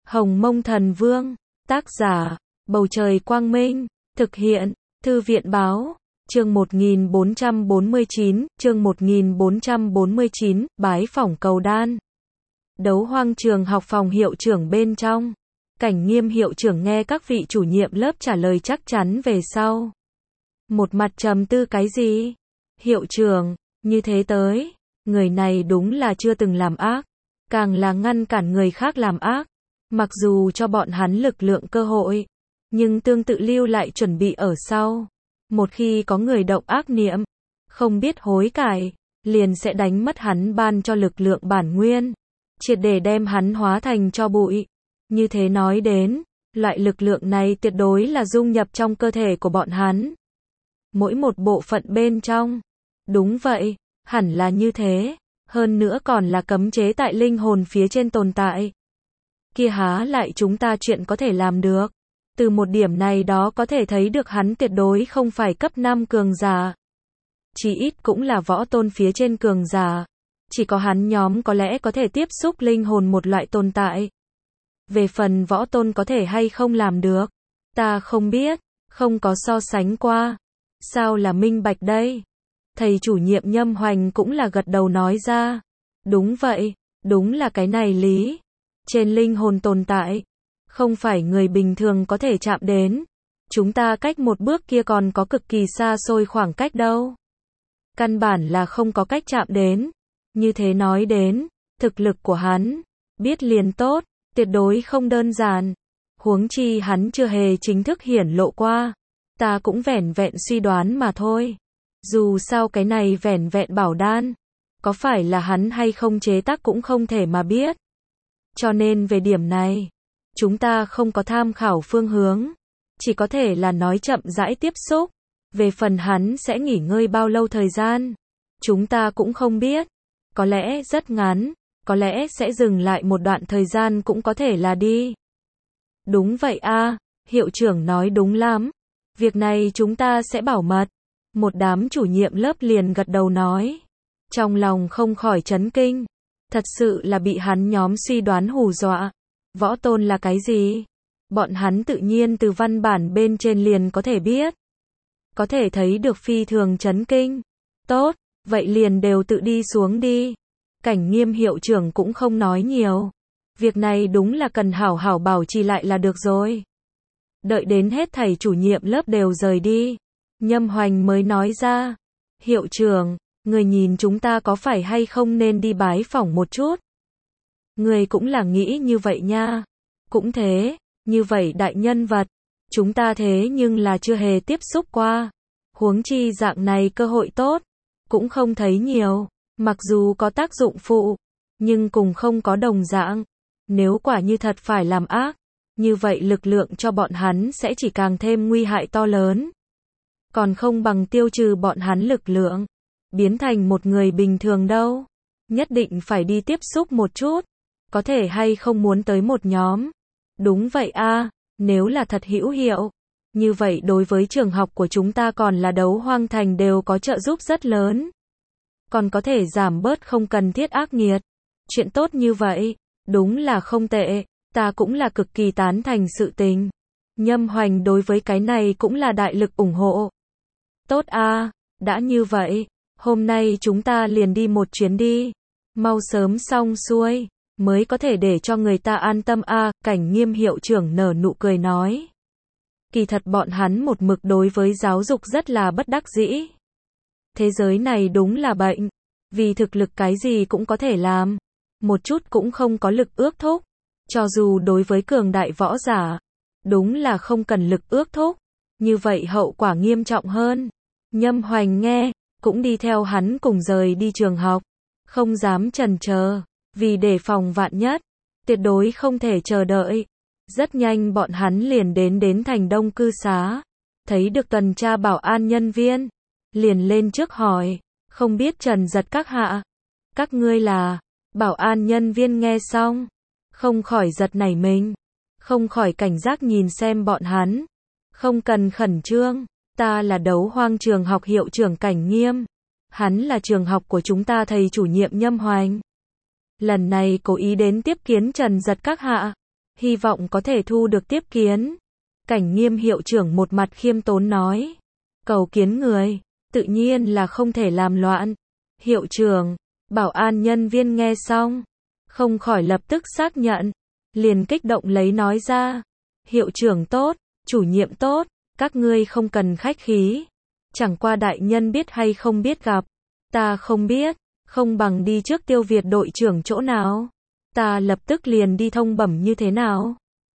Hồng Mông Thần Vương, tác giả, Bầu Trời Quang Minh, thực hiện, Thư viện Báo, chương 1449, bái phỏng cầu đan. Đấu Hoang Trường học phòng hiệu trưởng bên trong. Cảnh Nghiêm hiệu trưởng nghe các vị chủ nhiệm lớp trả lời chắc chắn về sau. Một mặt trầm tư cái gì? Hiệu trưởng, như thế tới, người này đúng là chưa từng làm ác, càng là ngăn cản người khác làm ác. Mặc dù cho bọn hắn lực lượng cơ hội, nhưng tương tự lưu lại chuẩn bị ở sau. Một khi có người động ác niệm, không biết hối cải, liền sẽ đánh mất hắn ban cho lực lượng bản nguyên, triệt để đem hắn hóa thành tro bụi. Như thế nói đến, loại lực lượng này tuyệt đối là dung nhập trong cơ thể của bọn hắn. Mỗi một bộ phận bên trong. Đúng vậy, hẳn là như thế, hơn nữa còn là cấm chế tại linh hồn phía trên tồn tại. Kia há lại chúng ta chuyện có thể làm được. Từ một điểm này đó có thể thấy được hắn tuyệt đối không phải cấp 5 cường giả. Chỉ ít cũng là võ tôn phía trên cường giả. Chỉ có hắn nhóm có lẽ có thể tiếp xúc linh hồn một loại tồn tại. Về phần võ tôn có thể hay không làm được, ta không biết, không có so sánh qua. Sao là minh bạch đây? Thầy chủ nhiệm Nhâm Hoành cũng là gật đầu nói ra. Đúng vậy, đúng là cái này lý. Trên linh hồn tồn tại, không phải người bình thường có thể chạm đến. Chúng ta cách một bước kia còn có cực kỳ xa xôi khoảng cách đâu. Căn bản là không có cách chạm đến. Như thế nói đến, thực lực của hắn, biết liền tốt, tuyệt đối không đơn giản. Huống chi hắn chưa hề chính thức hiển lộ qua. Ta cũng vẻn vẹn suy đoán mà thôi. Dù sao cái này vẻn vẹn bảo đan, có phải là hắn hay không chế tác cũng không thể mà biết. Cho nên về điểm này, chúng ta không có tham khảo phương hướng, chỉ có thể là nói chậm rãi tiếp xúc. Về phần hắn sẽ nghỉ ngơi bao lâu thời gian, chúng ta cũng không biết. Có lẽ rất ngắn, có lẽ sẽ dừng lại một đoạn thời gian cũng có thể là đi. Đúng vậy a, hiệu trưởng nói đúng lắm. Việc này chúng ta sẽ bảo mật. Một đám chủ nhiệm lớp liền gật đầu nói. Trong lòng không khỏi chấn kinh. Thật sự là bị hắn nhóm suy đoán hù dọa. Võ tôn là cái gì? Bọn hắn tự nhiên từ văn bản bên trên liền có thể biết. Có thể thấy được phi thường chấn kinh. Tốt, vậy liền đều tự đi xuống đi. Cảnh Nghiêm hiệu trưởng cũng không nói nhiều. Việc này đúng là cần hảo hảo bảo trì lại là được rồi. Đợi đến hết thầy chủ nhiệm lớp đều rời đi, Nhâm Hoành mới nói ra. Hiệu trưởng, người nhìn chúng ta có phải hay không nên đi bái phỏng một chút? Người cũng là nghĩ như vậy nha. Cũng thế, như vậy đại nhân vật, chúng ta thế nhưng là chưa hề tiếp xúc qua. Huống chi dạng này cơ hội tốt, cũng không thấy nhiều. Mặc dù có tác dụng phụ, nhưng cùng không có đồng dạng. Nếu quả như thật phải làm ác, như vậy lực lượng cho bọn hắn sẽ chỉ càng thêm nguy hại to lớn. Còn không bằng tiêu trừ bọn hắn lực lượng, biến thành một người bình thường đâu. Nhất định phải đi tiếp xúc một chút. Có thể hay không muốn tới một nhóm. Đúng vậy a, nếu là thật hữu hiệu. Như vậy đối với trường học của chúng ta còn là Đấu Hoang Thành đều có trợ giúp rất lớn. Còn có thể giảm bớt không cần thiết ác nghiệt. Chuyện tốt như vậy, đúng là không tệ. Ta cũng là cực kỳ tán thành sự tình. Nhâm Hoành đối với cái này cũng là đại lực ủng hộ. Tốt a, đã như vậy, hôm nay chúng ta liền đi một chuyến đi. Mau sớm xong xuôi, mới có thể để cho người ta an tâm a. Cảnh Nghiêm hiệu trưởng nở nụ cười nói. Kỳ thật bọn hắn một mực đối với giáo dục rất là bất đắc dĩ. Thế giới này đúng là bệnh. Vì thực lực cái gì cũng có thể làm. Một chút cũng không có lực ước thúc. Cho dù đối với cường đại võ giả, đúng là không cần lực ước thúc. Như vậy hậu quả nghiêm trọng hơn. Nhâm Hoành nghe, cũng đi theo hắn cùng rời đi trường học. Không dám chần chờ, vì đề phòng vạn nhất, tuyệt đối không thể chờ đợi. Rất nhanh bọn hắn liền đến thành Đông cư xá. Thấy được tuần tra bảo an nhân viên. Liền lên trước hỏi, không biết Trần Giật các hạ. Các ngươi là, bảo an nhân viên nghe xong. Không khỏi giật nảy mình. Không khỏi cảnh giác nhìn xem bọn hắn. Không cần khẩn trương. Ta là Đấu Hoang trường học hiệu trưởng Cảnh Nghiêm. Hắn là trường học của chúng ta thầy chủ nhiệm Nhâm Hoành. Lần này cố ý đến tiếp kiến Trần Giật các hạ. hy vọng có thể thu được tiếp kiến. Cảnh Nghiêm hiệu trưởng một mặt khiêm tốn nói. Cầu kiến người, tự nhiên là không thể làm loạn. Hiệu trưởng, bảo an nhân viên nghe xong, không khỏi lập tức xác nhận, liền kích động lấy nói ra. Hiệu trưởng tốt, chủ nhiệm tốt, các ngươi không cần khách khí. Chẳng qua đại nhân biết hay không biết gặp. Ta không biết, không bằng đi trước Tiêu Việt đội trưởng chỗ nào. Ta lập tức liền đi thông bẩm như thế nào?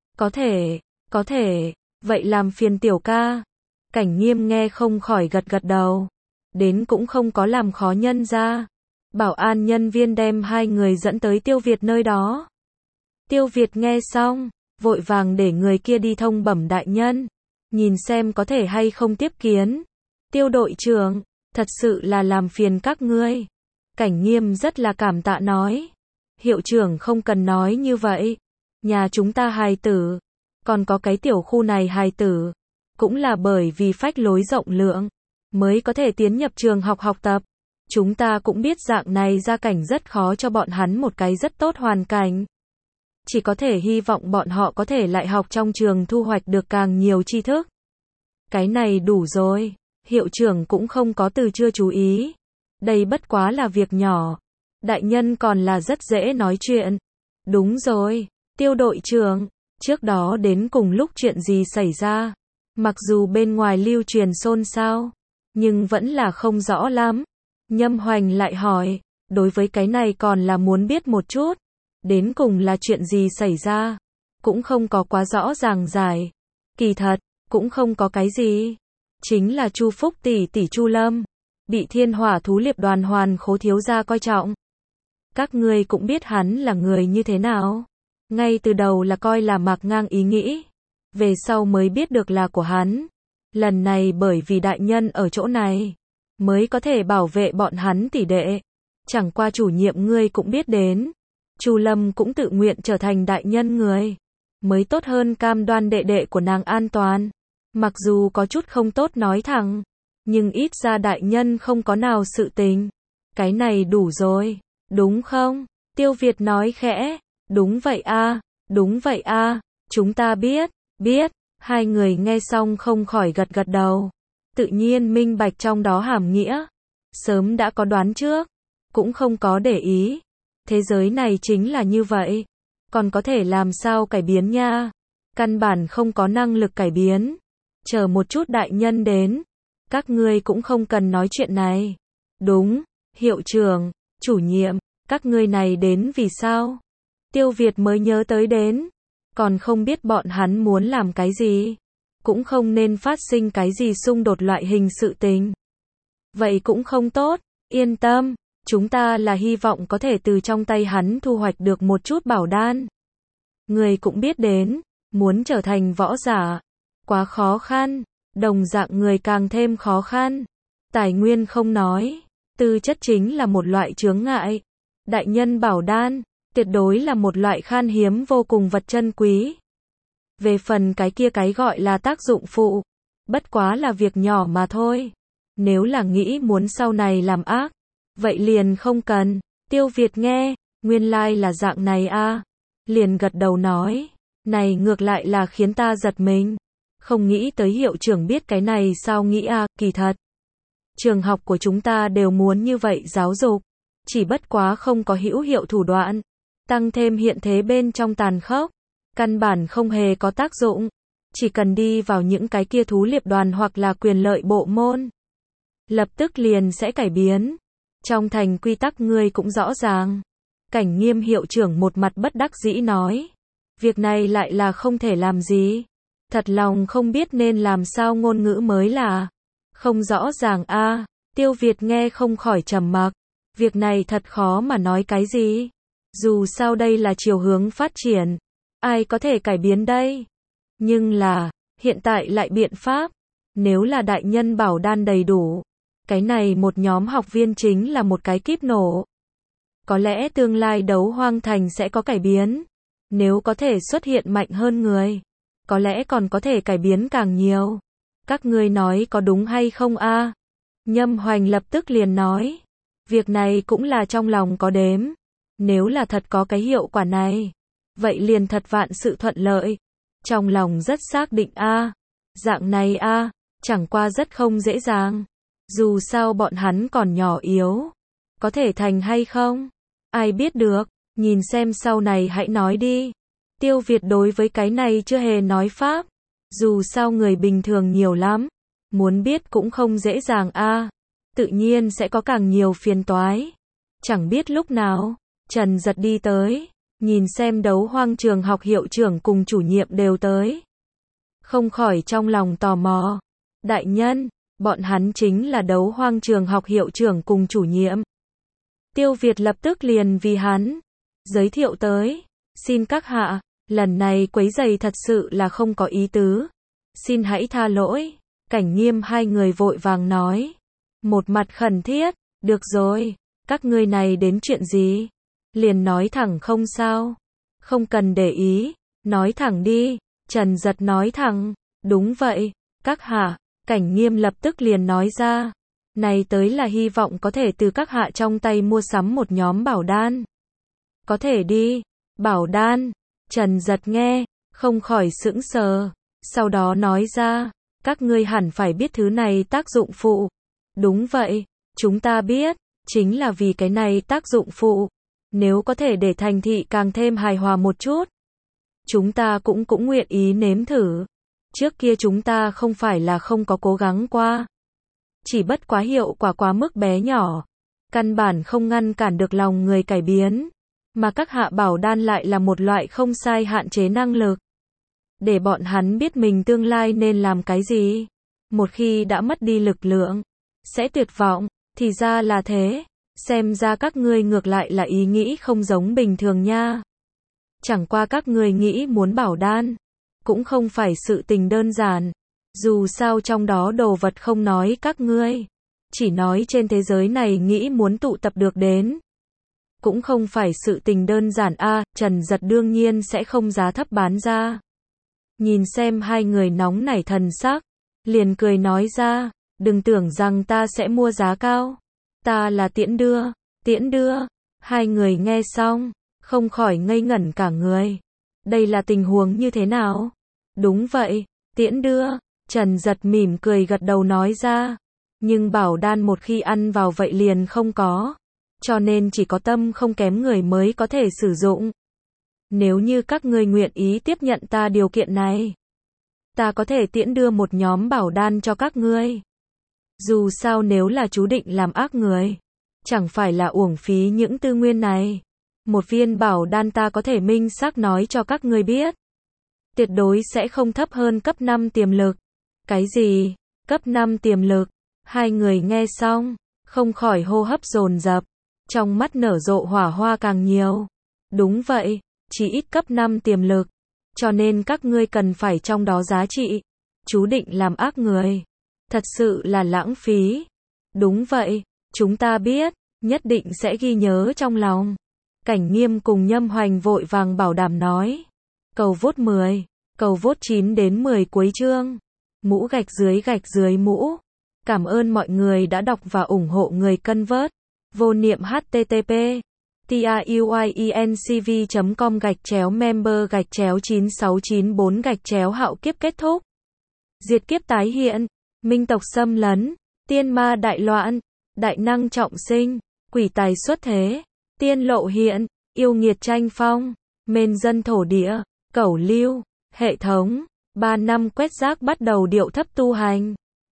Có thể, vậy làm phiền tiểu ca. Cảnh Nghiêm nghe không khỏi gật gật đầu. Đến cũng không có làm khó nhân ra. Bảo an nhân viên đem hai người dẫn tới Tiêu Việt nơi đó. Tiêu Việt nghe xong, vội vàng để người kia đi thông bẩm đại nhân. Nhìn xem có thể hay không tiếp kiến. Tiêu đội trưởng, thật sự là làm phiền các ngươi. Cảnh Nghiêm rất là cảm tạ nói. Hiệu trưởng không cần nói như vậy. Nhà chúng ta hài tử, còn có cái tiểu khu này hài tử, cũng là bởi vì phách lối rộng lượng, mới có thể tiến nhập trường học học tập. Chúng ta cũng biết dạng này gia cảnh rất khó cho bọn hắn một cái rất tốt hoàn cảnh. Chỉ có thể hy vọng bọn họ có thể lại học trong trường thu hoạch được càng nhiều tri thức. Cái này đủ rồi, hiệu trưởng cũng không có từ chưa chú ý. Đây bất quá là việc nhỏ. Đại nhân còn là rất dễ nói chuyện. Đúng rồi, Tiêu đội trưởng, trước đó đến cùng lúc chuyện gì xảy ra? Mặc dù bên ngoài lưu truyền xôn xao, nhưng vẫn là không rõ lắm. Nhâm Hoành lại hỏi, đối với cái này còn là muốn biết một chút. Đến cùng là chuyện gì xảy ra? Cũng không có quá rõ ràng giải. Kỳ thật, cũng không có cái gì. Chính là Chu Phúc tỷ tỷ Chu Lâm, bị Thiên Hỏa Thú Liệp Đoàn Hoàn Khố thiếu gia coi trọng. Các ngươi cũng biết hắn là người như thế nào. Ngay từ đầu là coi là mặc ngang ý nghĩ. Về sau mới biết được là của hắn. Lần này bởi vì đại nhân ở chỗ này, mới có thể bảo vệ bọn hắn tỷ đệ. Chẳng qua chủ nhiệm ngươi cũng biết đến. Chu Lâm cũng tự nguyện trở thành đại nhân người. Mới tốt hơn cam đoan đệ đệ của nàng an toàn. Mặc dù có chút không tốt nói thẳng. Nhưng ít ra đại nhân không có nào sự tình. Cái này đủ rồi. Đúng không? Tiêu Việt nói khẽ. Đúng vậy a, đúng vậy a, chúng ta biết. Hai người nghe xong không khỏi gật gật đầu. Tự nhiên minh bạch trong đó hàm nghĩa. Sớm đã có đoán trước. Cũng không có để ý. Thế giới này chính là như vậy. Còn có thể làm sao cải biến nha. Căn bản không có năng lực cải biến. Chờ một chút đại nhân đến. Các ngươi cũng không cần nói chuyện này. Đúng, hiệu trưởng, chủ nhiệm, các ngươi này đến vì sao? Tiêu Việt mới nhớ tới đến. Còn không biết bọn hắn muốn làm cái gì. Cũng không nên phát sinh cái gì xung đột loại hình sự tình. Vậy cũng không tốt, yên tâm. Chúng ta là hy vọng có thể từ trong tay hắn thu hoạch được một chút bảo đan. Người cũng biết đến, muốn trở thành võ giả, quá khó khăn, đồng dạng người càng thêm khó khăn. Tài nguyên không nói, tư chất chính là một loại chướng ngại. Đại nhân bảo đan, tuyệt đối là một loại khan hiếm vô cùng vật chân quý. Về phần cái kia cái gọi là tác dụng phụ, bất quá là việc nhỏ mà thôi. Nếu là nghĩ muốn sau này làm ác, vậy liền không cần. Tiêu Việt nghe, nguyên lai là dạng này a, liền gật đầu nói, này ngược lại là khiến ta giật mình. Không nghĩ tới hiệu trưởng biết cái này sao nghĩ a, kỳ thật. Trường học của chúng ta đều muốn như vậy giáo dục, chỉ bất quá không có hữu hiệu thủ đoạn, tăng thêm hiện thế bên trong tàn khốc, căn bản không hề có tác dụng, chỉ cần đi vào những cái kia thú liệp đoàn hoặc là quyền lợi bộ môn, lập tức liền sẽ cải biến. Trong thành quy tắc ngươi cũng rõ ràng. Cảnh Nghiêm hiệu trưởng một mặt bất đắc dĩ nói, việc này lại là không thể làm gì. Thật lòng không biết nên làm sao ngôn ngữ mới là. Không rõ ràng a. Tiêu Việt nghe không khỏi trầm mặc. Việc này thật khó mà nói cái gì. Dù sao đây là chiều hướng phát triển. Ai có thể cải biến đây? Nhưng là, hiện tại lại biện pháp. Nếu là đại nhân bảo đan đầy đủ, cái này một nhóm học viên chính là một cái kíp nổ. Có lẽ tương lai Đấu Hoang Thành sẽ có cải biến. Nếu có thể xuất hiện mạnh hơn người, có lẽ còn có thể cải biến càng nhiều. Các ngươi nói có đúng hay không a? Nhâm Hoành lập tức liền nói, việc này cũng là trong lòng có đếm. Nếu là thật có cái hiệu quả này, vậy liền thật vạn sự thuận lợi. Trong lòng rất xác định dạng này chẳng qua rất không dễ dàng. Dù sao bọn hắn còn nhỏ yếu. Có thể thành hay không? Ai biết được, nhìn xem sau này hãy nói đi. Tiêu Việt đối với cái này chưa hề nói pháp. Dù sao người bình thường nhiều lắm. Muốn biết cũng không dễ dàng tự nhiên sẽ có càng nhiều phiền toái. Chẳng biết lúc nào, Trần Giật đi tới, nhìn xem Đấu Hoang trường học hiệu trưởng cùng chủ nhiệm đều tới. Không khỏi trong lòng tò mò. Đại nhân, bọn hắn chính là Đấu Hoang trường học hiệu trưởng cùng chủ nhiệm. Tiêu Việt lập tức liền vì hắn giới thiệu tới. Xin các hạ, lần này quấy rầy thật sự là không có ý tứ. Xin hãy tha lỗi. Cảnh Nghiêm hai người vội vàng nói. Một mặt khẩn thiết, được rồi, các ngươi này đến chuyện gì? Liền nói thẳng không sao. Không cần để ý, nói thẳng đi. Trần Giật nói thẳng, đúng vậy, các hạ. Cảnh Nghiêm lập tức liền nói ra. Này tới là hy vọng có thể từ các hạ trong tay mua sắm một nhóm bảo đan. Có thể đi, bảo đan. Trần Giật nghe, không khỏi sững sờ. Sau đó nói ra, các ngươi hẳn phải biết thứ này tác dụng phụ. Đúng vậy, chúng ta biết, chính là vì cái này tác dụng phụ. Nếu có thể để thành thị càng thêm hài hòa một chút, chúng ta cũng nguyện ý nếm thử. Trước kia chúng ta không phải là không có cố gắng qua. Chỉ bất quá hiệu quả quá mức bé nhỏ. Căn bản không ngăn cản được lòng người cải biến. Mà các hạ bảo đan lại là một loại không sai hạn chế năng lực. Để bọn hắn biết mình tương lai nên làm cái gì. Một khi đã mất đi lực lượng, sẽ tuyệt vọng, thì ra là thế. Xem ra các ngươi ngược lại là ý nghĩ không giống bình thường nha. Chẳng qua các ngươi nghĩ muốn bảo đan, cũng không phải sự tình đơn giản. Dù sao trong đó đồ vật không nói các ngươi, chỉ nói trên thế giới này nghĩ muốn tụ tập được đến. Cũng không phải sự tình đơn giản Trần Giật đương nhiên sẽ không giá thấp bán ra. Nhìn xem hai người nóng nảy thần sắc, liền cười nói ra, đừng tưởng rằng ta sẽ mua giá cao. Ta là tiễn đưa. Hai người nghe xong, không khỏi ngây ngẩn cả người. Đây là tình huống như thế nào? Đúng vậy, tiễn đưa. Trần Giật mỉm cười gật đầu nói ra. Nhưng bảo đan một khi ăn vào vậy liền không có. Cho nên chỉ có tâm không kém người mới có thể sử dụng. Nếu như các ngươi nguyện ý tiếp nhận ta điều kiện này, ta có thể tiễn đưa một nhóm bảo đan cho các ngươi. Dù sao nếu là chú định làm ác người, chẳng phải là uổng phí những tư nguyên này. Một viên bảo đan ta có thể minh xác nói cho các ngươi biết. Tuyệt đối sẽ không thấp hơn cấp 5 tiềm lực. Cái gì? Cấp 5 tiềm lực? Hai người nghe xong, không khỏi hô hấp dồn dập, trong mắt nở rộ hỏa hoa càng nhiều. Đúng vậy, chỉ ít cấp 5 tiềm lực. Cho nên các ngươi cần phải trong đó giá trị. Chú định làm ác người. Thật sự là lãng phí. Đúng vậy, chúng ta biết, nhất định sẽ ghi nhớ trong lòng. Cảnh Nghiêm cùng Nhâm Hoành vội vàng bảo đảm nói. Cầu vote 10, cầu vote 9 đến 10 cuối chương. Mũ gạch dưới mũ. Cảm ơn mọi người đã đọc và ủng hộ người cân vớt. Vô niệm http truyencv.com/member/9694 hạo kiếp kết thúc. Diệt kiếp tái hiện. Minh tộc xâm lấn. Tiên ma đại loạn. Đại năng trọng sinh. Quỷ tài xuất thế. Tiên lộ hiện. Yêu nghiệt tranh phong. Mên dân thổ địa. Cẩu lưu. Hệ thống. 3 năm quét rác bắt đầu điệu thấp tu hành.